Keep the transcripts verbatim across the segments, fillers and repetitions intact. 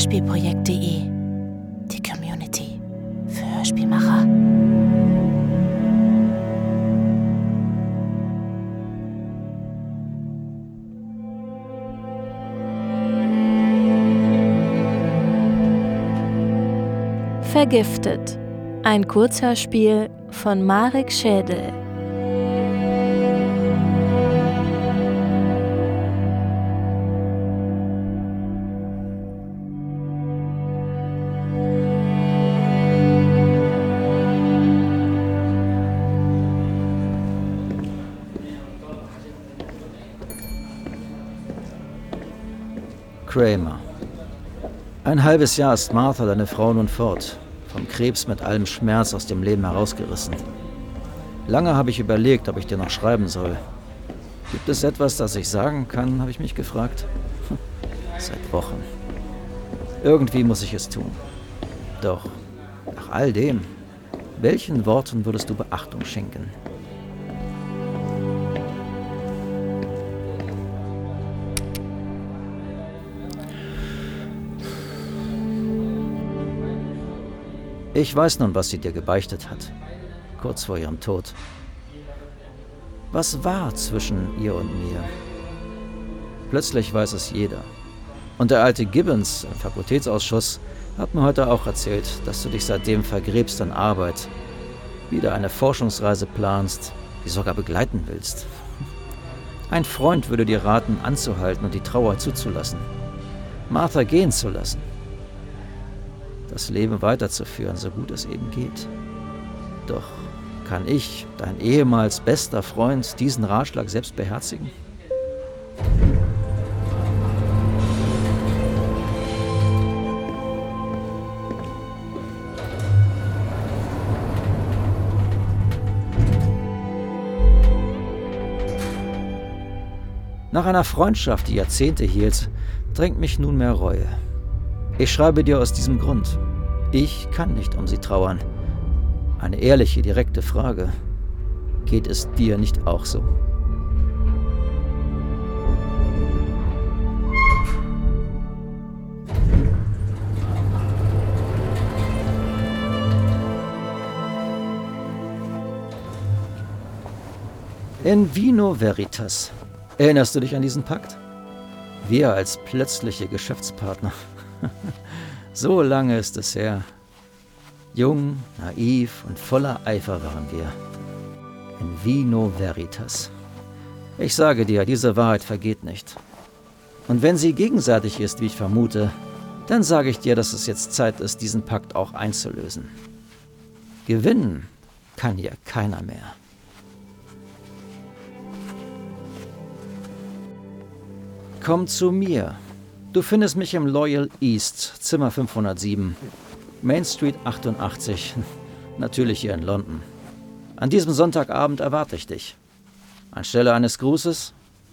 hörspielprojekt punkt de. Die Community für Hörspielmacher. Vergiftet. Ein Kurzhörspiel von Marek Schädel. Kramer. Ein halbes Jahr ist Martha, deine Frau, nun fort. Vom Krebs mit allem Schmerz aus dem Leben herausgerissen. Lange habe ich überlegt, ob ich dir noch schreiben soll. Gibt es etwas, das ich sagen kann, habe ich mich gefragt. Seit Wochen. Irgendwie muss ich es tun. Doch, nach all dem, welchen Worten würdest du Beachtung schenken? Ich weiß nun, was sie dir gebeichtet hat, kurz vor ihrem Tod. Was war zwischen ihr und mir? Plötzlich weiß es jeder. Und der alte Gibbons im Fakultätsausschuss hat mir heute auch erzählt, dass du dich seitdem vergräbst an Arbeit, wieder eine Forschungsreise planst, die sogar begleiten willst. Ein Freund würde dir raten, anzuhalten und die Trauer zuzulassen, Martha gehen zu lassen. Das Leben weiterzuführen, so gut es eben geht. Doch kann ich, dein ehemals bester Freund, diesen Ratschlag selbst beherzigen? Nach einer Freundschaft, die Jahrzehnte hielt, drängt mich nunmehr Reue. Ich schreibe dir aus diesem Grund. Ich kann nicht um sie trauern. Eine ehrliche, direkte Frage. Geht es dir nicht auch so? In vino veritas. Erinnerst du dich an diesen Pakt? Wir als plötzliche Geschäftspartner. So lange ist es her. Jung, naiv und voller Eifer waren wir. In vino veritas. Ich sage dir, diese Wahrheit vergeht nicht. Und wenn sie gegenseitig ist, wie ich vermute, dann sage ich dir, dass es jetzt Zeit ist, diesen Pakt auch einzulösen. Gewinnen kann hier keiner mehr. Komm zu mir. Du findest mich im Loyal East, Zimmer fünfhundertsieben, Main Street achtundachtzig, natürlich hier in London. An diesem Sonntagabend erwarte ich dich. Anstelle eines Grußes?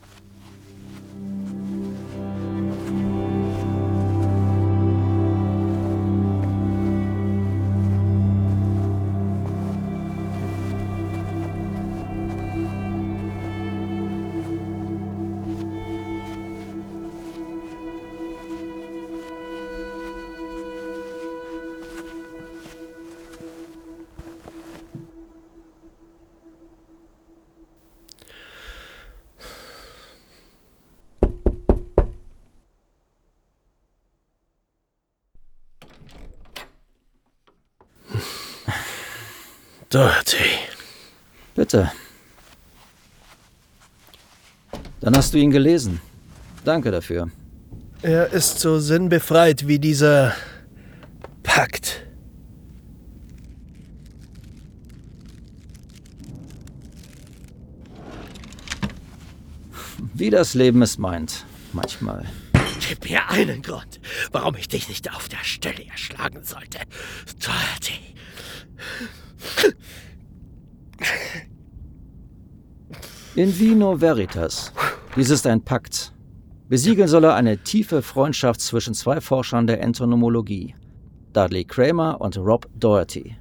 Dorothy. Bitte. Dann hast du ihn gelesen. Danke dafür. Er ist so sinnbefreit wie dieser Pakt. Wie das Leben es meint, manchmal. Gib mir einen Grund, warum ich dich nicht auf der Stelle erschlagen sollte. Dorothy. In vino veritas. Dies ist ein Pakt. Besiegeln soll er eine tiefe Freundschaft zwischen zwei Forschern der Entomologie, Dudley Kramer und Rob Doherty.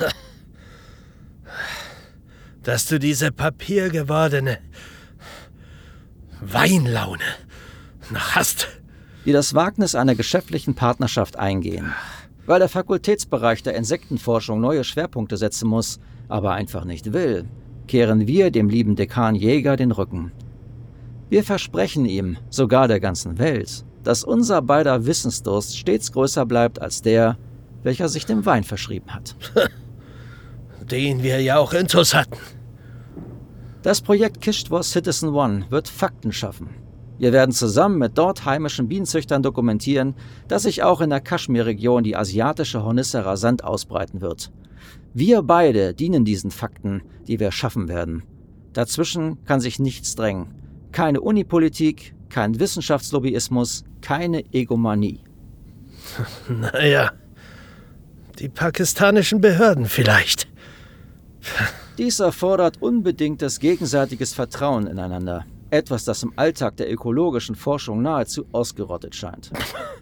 Dass du diese papiergewordene Weinlaune noch hast, die das Wagnis einer geschäftlichen Partnerschaft eingehen. Weil der Fakultätsbereich der Insektenforschung neue Schwerpunkte setzen muss, aber einfach nicht will, kehren wir dem lieben Dekan Jäger den Rücken. Wir versprechen ihm, sogar der ganzen Welt, dass unser beider Wissensdurst stets größer bleibt als der, welcher sich dem Wein verschrieben hat. Den wir ja auch intus hatten. Das Projekt Kishtwar Citizen One wird Fakten schaffen. Wir werden zusammen mit dort heimischen Bienenzüchtern dokumentieren, dass sich auch in der Kaschmir-Region die asiatische Hornisse rasant ausbreiten wird. Wir beide dienen diesen Fakten, die wir schaffen werden. Dazwischen kann sich nichts drängen. Keine Unipolitik, kein Wissenschaftslobbyismus, keine Egomanie. Naja, die pakistanischen Behörden vielleicht. Dies erfordert unbedingtes gegenseitiges Vertrauen ineinander. Etwas, das im Alltag der ökologischen Forschung nahezu ausgerottet scheint.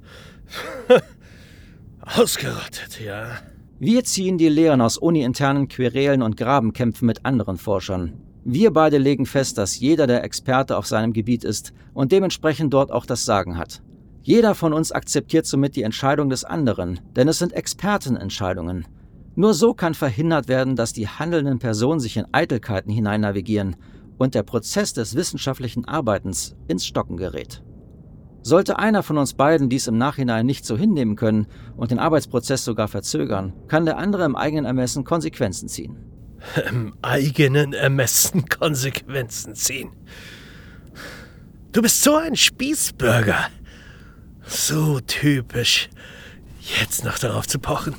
Ausgerottet, ja. Wir ziehen die Lehren aus uni-internen Querelen und Grabenkämpfen mit anderen Forschern. Wir beide legen fest, dass jeder der Experte auf seinem Gebiet ist und dementsprechend dort auch das Sagen hat. Jeder von uns akzeptiert somit die Entscheidung des anderen, denn es sind Expertenentscheidungen. Nur so kann verhindert werden, dass die handelnden Personen sich in Eitelkeiten hinein navigieren und der Prozess des wissenschaftlichen Arbeitens ins Stocken gerät. Sollte einer von uns beiden dies im Nachhinein nicht so hinnehmen können und den Arbeitsprozess sogar verzögern, kann der andere im eigenen Ermessen Konsequenzen ziehen. Im eigenen Ermessen Konsequenzen ziehen. Du bist so ein Spießbürger. So typisch, jetzt noch darauf zu pochen.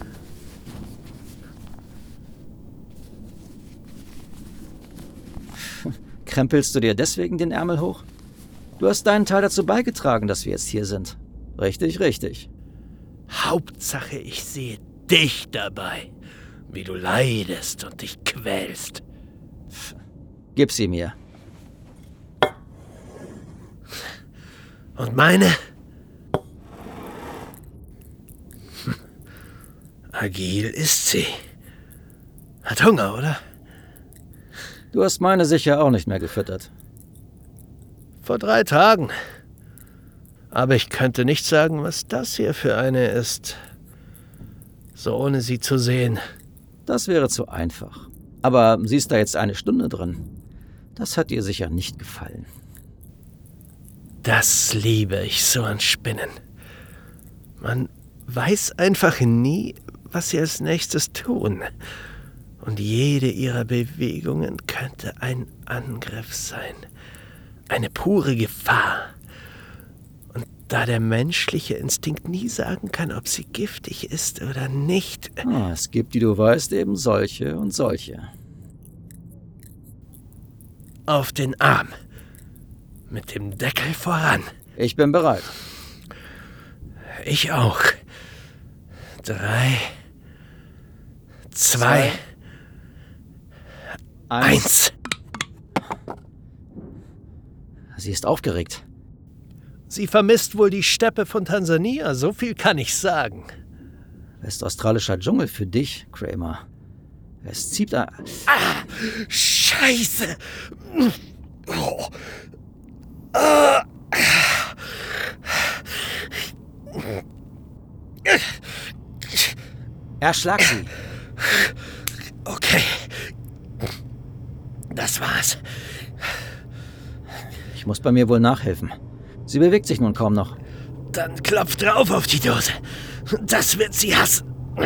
Krempelst du dir deswegen den Ärmel hoch? Du hast deinen Teil dazu beigetragen, dass wir jetzt hier sind. Richtig, richtig. Hauptsache, ich sehe dich dabei, wie du leidest und dich quälst. Gib sie mir. Und meine? Hm. Agil ist sie. Hat Hunger, oder? Du hast meine sicher auch nicht mehr gefüttert. Vor drei Tagen. Aber ich könnte nicht sagen, was das hier für eine ist. So ohne sie zu sehen. Das wäre zu einfach. Aber sie ist da jetzt eine Stunde drin. Das hat dir sicher nicht gefallen. Das liebe ich so an Spinnen. Man weiß einfach nie, was sie als nächstes tun. Und jede ihrer Bewegungen könnte ein Angriff sein. Eine pure Gefahr. Und da der menschliche Instinkt nie sagen kann, ob sie giftig ist oder nicht. Ah, es gibt, wie du weißt, eben solche und solche. Auf den Arm. Mit dem Deckel voran. Ich bin bereit. Ich auch. Drei. Zwei. Eins. Sie ist aufgeregt. Sie vermisst wohl die Steppe von Tansania, so viel kann ich sagen. Westaustralischer Dschungel für dich, Kramer. Es zieht ein... Ah, Scheiße! Oh. Ah. Erschlag sie. Okay. Das war's. Ich muss bei mir wohl nachhelfen. Sie bewegt sich nun kaum noch. Dann klopf drauf auf die Dose. Das wird sie hassen.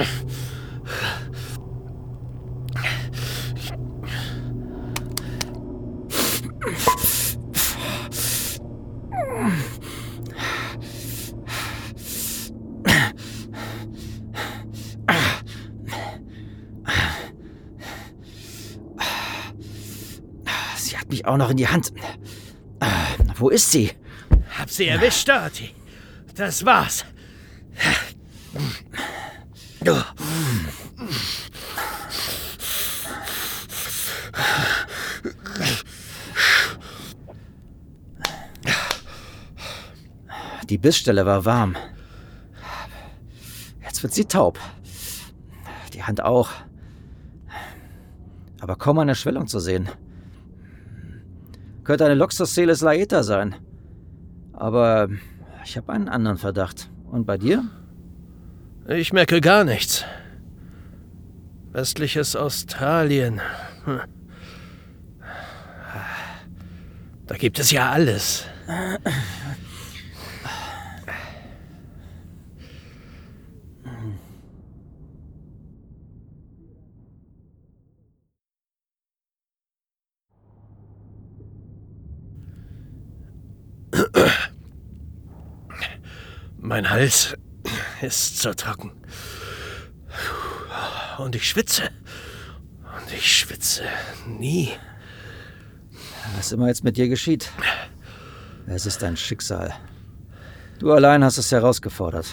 Sie hat mich auch noch in die Hand. Wo ist sie? Hab sie erwischt, Dirty. Das war's. Die Bissstelle war warm. Jetzt wird sie taub. Die Hand auch. Aber kaum eine Schwellung zu sehen. Könnte eine Loxosceles laeta sein. Aber Ich habe einen anderen Verdacht. Und bei dir? Ich merke gar nichts. Westliches Australien. Hm. Da gibt es ja alles. Mein Hals ist so trocken. Und ich schwitze. Und ich schwitze nie. Was immer jetzt mit dir geschieht. Es ist dein Schicksal. Du allein hast es herausgefordert.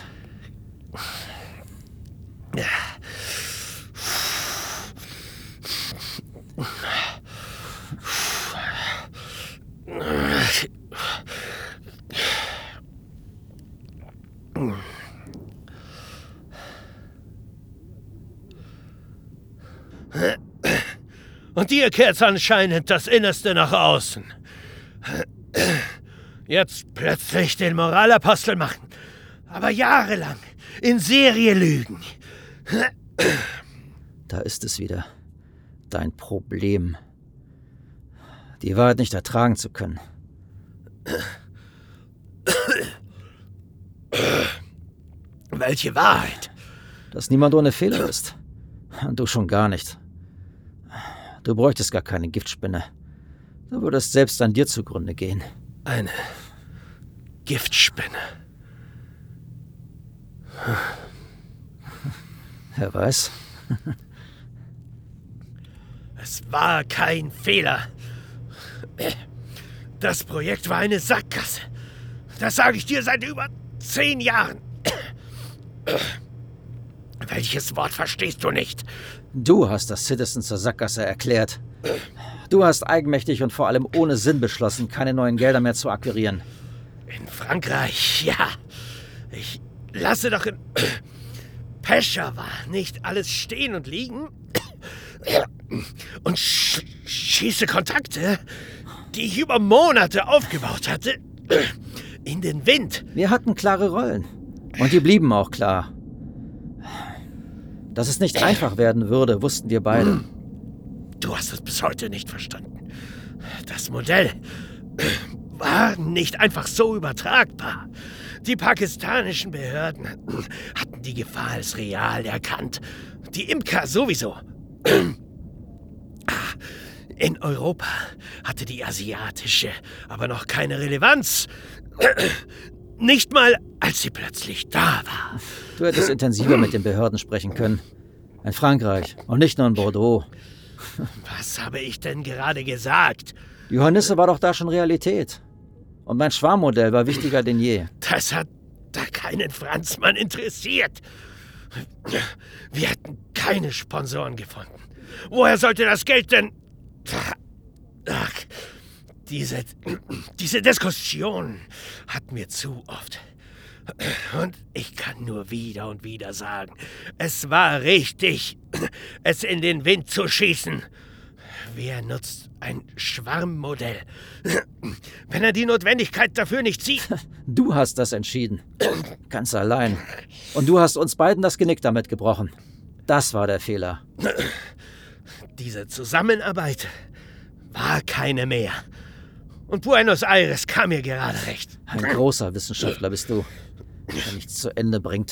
Und ihr kehrt anscheinend das Innerste nach außen. Jetzt plötzlich den Moralapostel machen, aber jahrelang in Serie lügen. Da ist es wieder. Dein Problem. Die Wahrheit nicht ertragen zu können. Welche Wahrheit? Dass niemand ohne Fehler ist. Und du schon gar nicht. Du bräuchtest gar keine Giftspinne. Du würdest selbst an dir zugrunde gehen. Eine Giftspinne. Wer weiß. Es war kein Fehler. Das Projekt war eine Sackgasse. Das sage ich dir seit über zehn Jahren. Welches Wort verstehst du nicht? Du hast das Citizen zur Sackgasse erklärt. Du hast eigenmächtig und vor allem ohne Sinn beschlossen, keine neuen Gelder mehr zu akquirieren. In Frankreich, ja. Ich lasse doch in Peshawar nicht alles stehen und liegen und sch schieße Kontakte, die ich über Monate aufgebaut hatte, in den Wind. Wir hatten klare Rollen. Und die blieben auch klar. Dass es nicht einfach werden würde, wussten wir beide. Du hast es bis heute nicht verstanden. Das Modell war nicht einfach so übertragbar. Die pakistanischen Behörden hatten die Gefahr als real erkannt. Die Imker sowieso. In Europa hatte die asiatische aber noch keine Relevanz. Nicht mal, als sie plötzlich da war. Du hättest intensiver mit den Behörden sprechen können. In Frankreich und nicht nur in Bordeaux. Was habe ich denn gerade gesagt? Die Hornisse war doch da schon Realität. Und mein Schwarmmodell war wichtiger denn je. Das hat da keinen Franzmann interessiert. Wir hätten keine Sponsoren gefunden. Woher sollte das Geld denn... Ach, diese, diese Diskussion hat mir zu oft... Und ich kann nur wieder und wieder sagen, es war richtig, es in den Wind zu schießen. Wer nutzt ein Schwarmmodell, wenn er die Notwendigkeit dafür nicht sieht? Du hast das entschieden. Ganz allein. Und du hast uns beiden das Genick damit gebrochen. Das war der Fehler. Diese Zusammenarbeit war keine mehr. Und Buenos Aires kam mir gerade recht. Ein großer Wissenschaftler bist du, der nichts zu Ende bringt.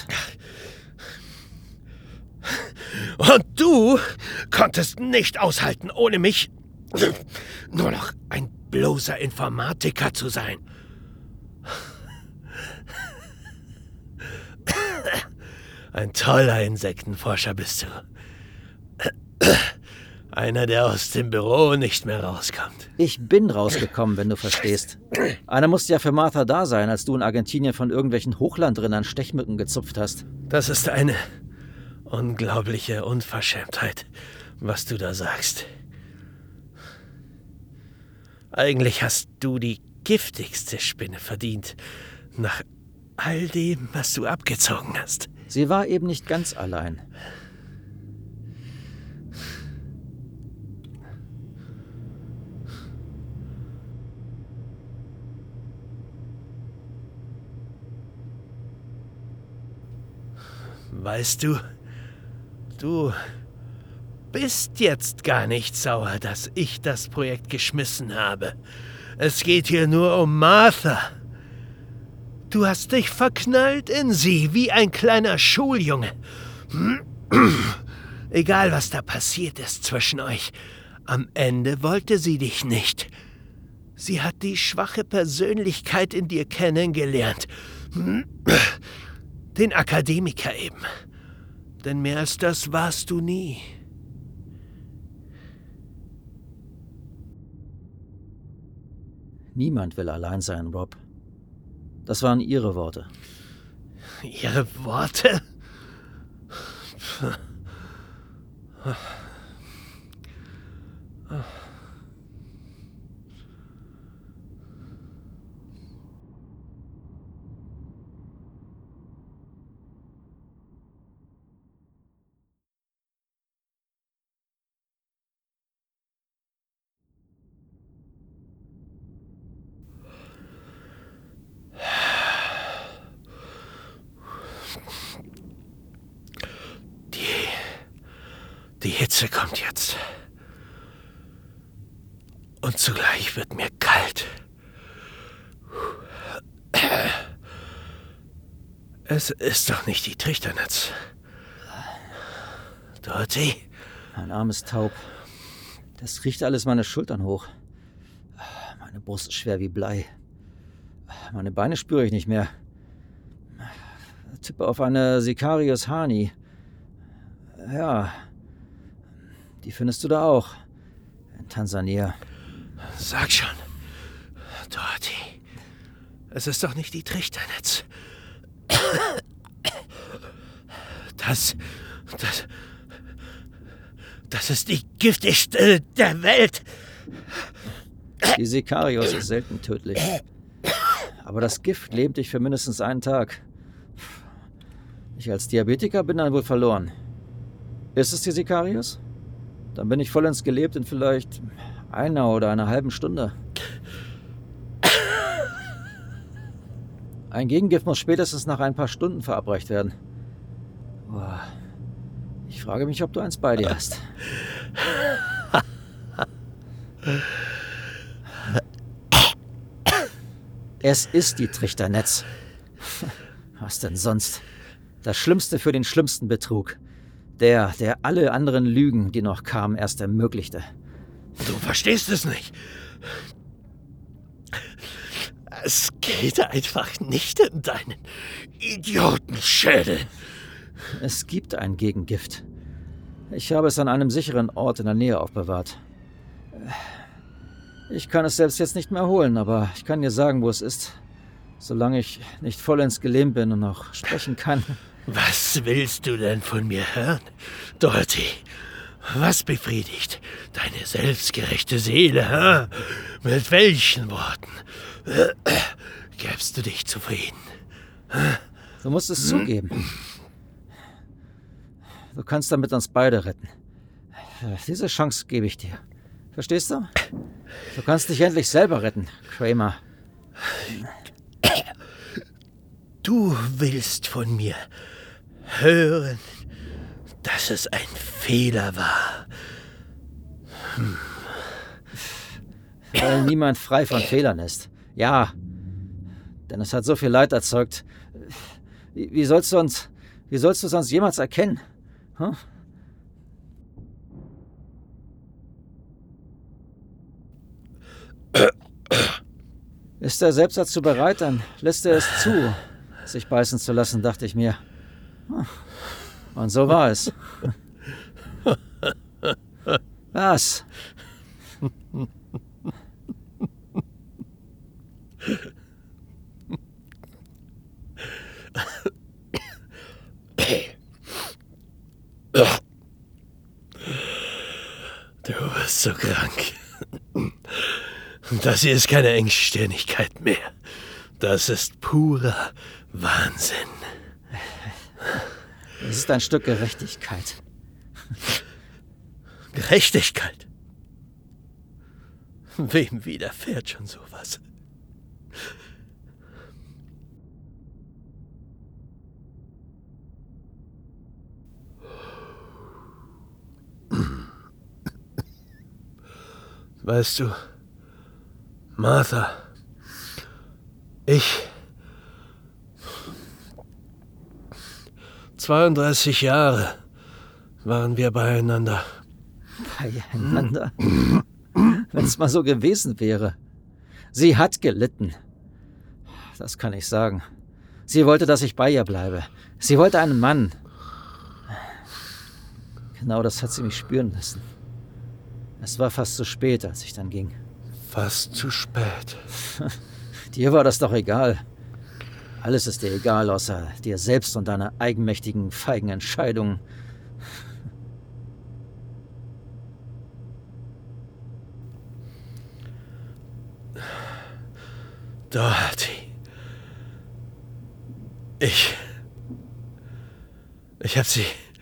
Und du konntest nicht aushalten, ohne mich nur noch ein bloßer Informatiker zu sein. Ein toller Insektenforscher bist du. Einer, der aus dem Büro nicht mehr rauskommt. Ich bin rausgekommen, wenn du verstehst. Einer musste ja für Martha da sein, als du in Argentinien von irgendwelchen Hochlandrinnern Stechmücken gezupft hast. Das ist eine unglaubliche Unverschämtheit, was du da sagst. Eigentlich hast du die giftigste Spinne verdient, nach all dem, was du abgezogen hast. Sie war eben nicht ganz allein. Weißt du, du bist jetzt gar nicht sauer, dass ich das Projekt geschmissen habe. Es geht hier nur um Martha. Du hast dich verknallt in sie, wie ein kleiner Schuljunge. Egal, was da passiert ist zwischen euch, am Ende wollte sie dich nicht. Sie hat die schwache Persönlichkeit in dir kennengelernt. Den Akademiker eben. Denn mehr als das warst du nie. Niemand will allein sein, Rob. Das waren ihre Worte. Ihre Worte? Die Hitze kommt jetzt. Und zugleich wird mir kalt. Es ist doch nicht die Trichternetz. Dorothy? Mein Arm ist taub. Das riecht alles meine Schultern hoch. Meine Brust ist schwer wie Blei. Meine Beine spüre ich nicht mehr. Tippe auf eine Sicarius Hani. Ja, die findest du da auch. In Tansania. Sag schon, Dorothy, es ist doch nicht die Trichternetz. Das, das, das ist die giftigste der Welt. Die Sicarius ist selten tödlich. Aber das Gift lähmt dich für mindestens einen Tag. Ich als Diabetiker bin dann wohl verloren. Ist es die Sicarius? Dann bin ich vollends gelebt in vielleicht einer oder einer halben Stunde. Ein Gegengift muss spätestens nach ein paar Stunden verabreicht werden. Boah. Ich frage mich, ob du eins bei dir hast. Es ist die Trichternetz. Was denn sonst? Das Schlimmste für den schlimmsten Betrug. Der, der alle anderen Lügen, die noch kamen, erst ermöglichte. Du verstehst es nicht. Es geht einfach nicht in deinen Idiotenschädel. Es gibt ein Gegengift. Ich habe es an einem sicheren Ort in der Nähe aufbewahrt. Ich kann es selbst jetzt nicht mehr holen, aber ich kann dir sagen, wo es ist. Solange ich nicht vollends gelähmt bin und noch sprechen kann. Was willst du denn von mir hören, Dorothy? Was befriedigt deine selbstgerechte Seele? Hä? Mit welchen Worten äh, gäbst du dich zufrieden? Du musst es hm? zugeben. Du kannst damit uns beide retten. Diese Chance gebe ich dir. Verstehst du? Du kannst dich endlich selber retten, Kramer. Du willst von mir hören, dass es ein Fehler war. Hm. Weil niemand frei von Fehlern ist. Ja, denn es hat so viel Leid erzeugt. Wie, wie sollst du uns, wie sollst du sonst jemals erkennen? Hm? Ist er selbst dazu bereit, dann lässt er es zu, sich beißen zu lassen, dachte ich mir. Und so war es. Was? Du bist so krank. Das hier ist keine Engstirnigkeit mehr. Das ist purer Wahnsinn. Es ist ein Stück Gerechtigkeit. Gerechtigkeit? Wem widerfährt schon sowas? Weißt du, Martha, ich... zweiunddreißig Jahre waren wir beieinander. Beieinander? Wenn es mal so gewesen wäre. Sie hat gelitten. Das kann ich sagen. Sie wollte, dass ich bei ihr bleibe. Sie wollte einen Mann. Genau das hat sie mich spüren lassen. Es war fast zu spät, als ich dann ging. Fast zu spät. Dir war das doch egal. Alles ist dir egal, außer dir selbst und deiner eigenmächtigen, feigen Entscheidungen. Dorothy. Ich... Ich habe sie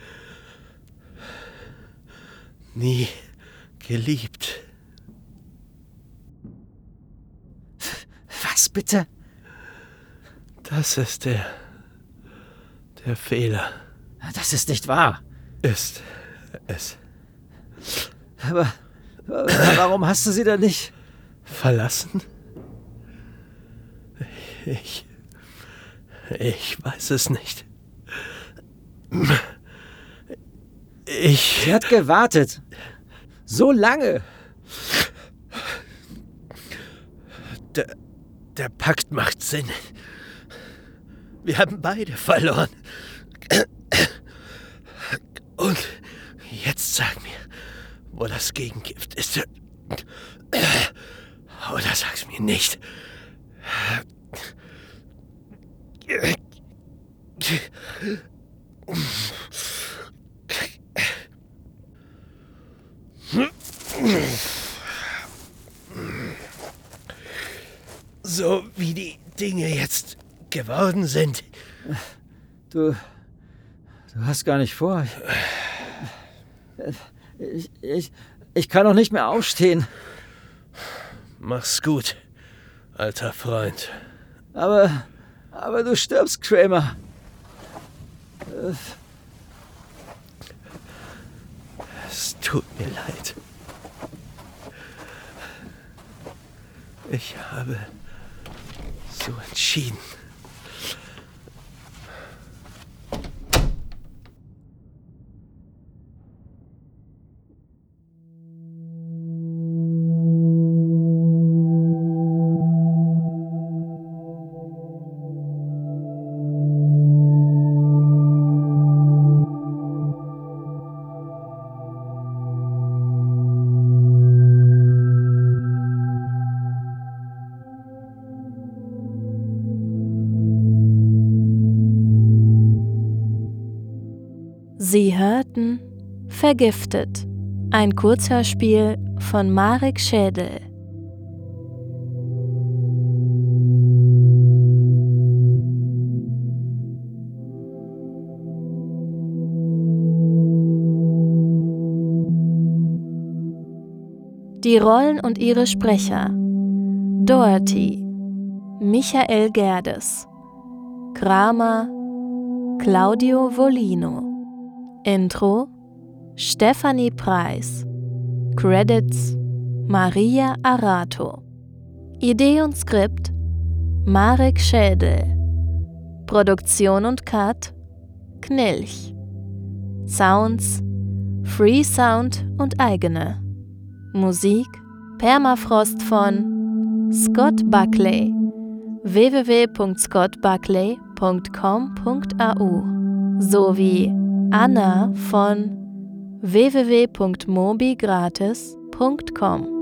nie geliebt. Was bitte? Das ist der... der Fehler. Das ist nicht wahr. Ist es. Aber warum hast du sie denn nicht verlassen? Ich... Ich weiß es nicht. Ich... Sie hat gewartet. So lange. Der, der Pakt macht Sinn. Wir haben beide verloren. Und jetzt sag mir, wo das Gegengift ist. Oder sag's mir nicht. So wie die Dinge jetzt geworden sind. Du, du hast gar nicht vor. Ich, ich, ich kann doch nicht mehr aufstehen. Mach's gut, alter Freund. Aber, aber du stirbst, Kramer. Es tut mir leid. Ich habe so entschieden. Sie hörten Vergiftet, ein Kurzhörspiel von Marek Schädel. Die Rollen und ihre Sprecher: Dorothy, Michael Gerdes, Kramer, Claudio Volino. Intro: Stephanie Preis. Credits: Maria Arato. Idee und Skript: Marek Schädel. Produktion und Cut: Knilch. Sounds: Freesound und eigene. Musik: Permafrost von Scott Buckley. w w w punkt scott buckley punkt com punkt a u sowie Anna von w w w punkt mobigratis punkt com.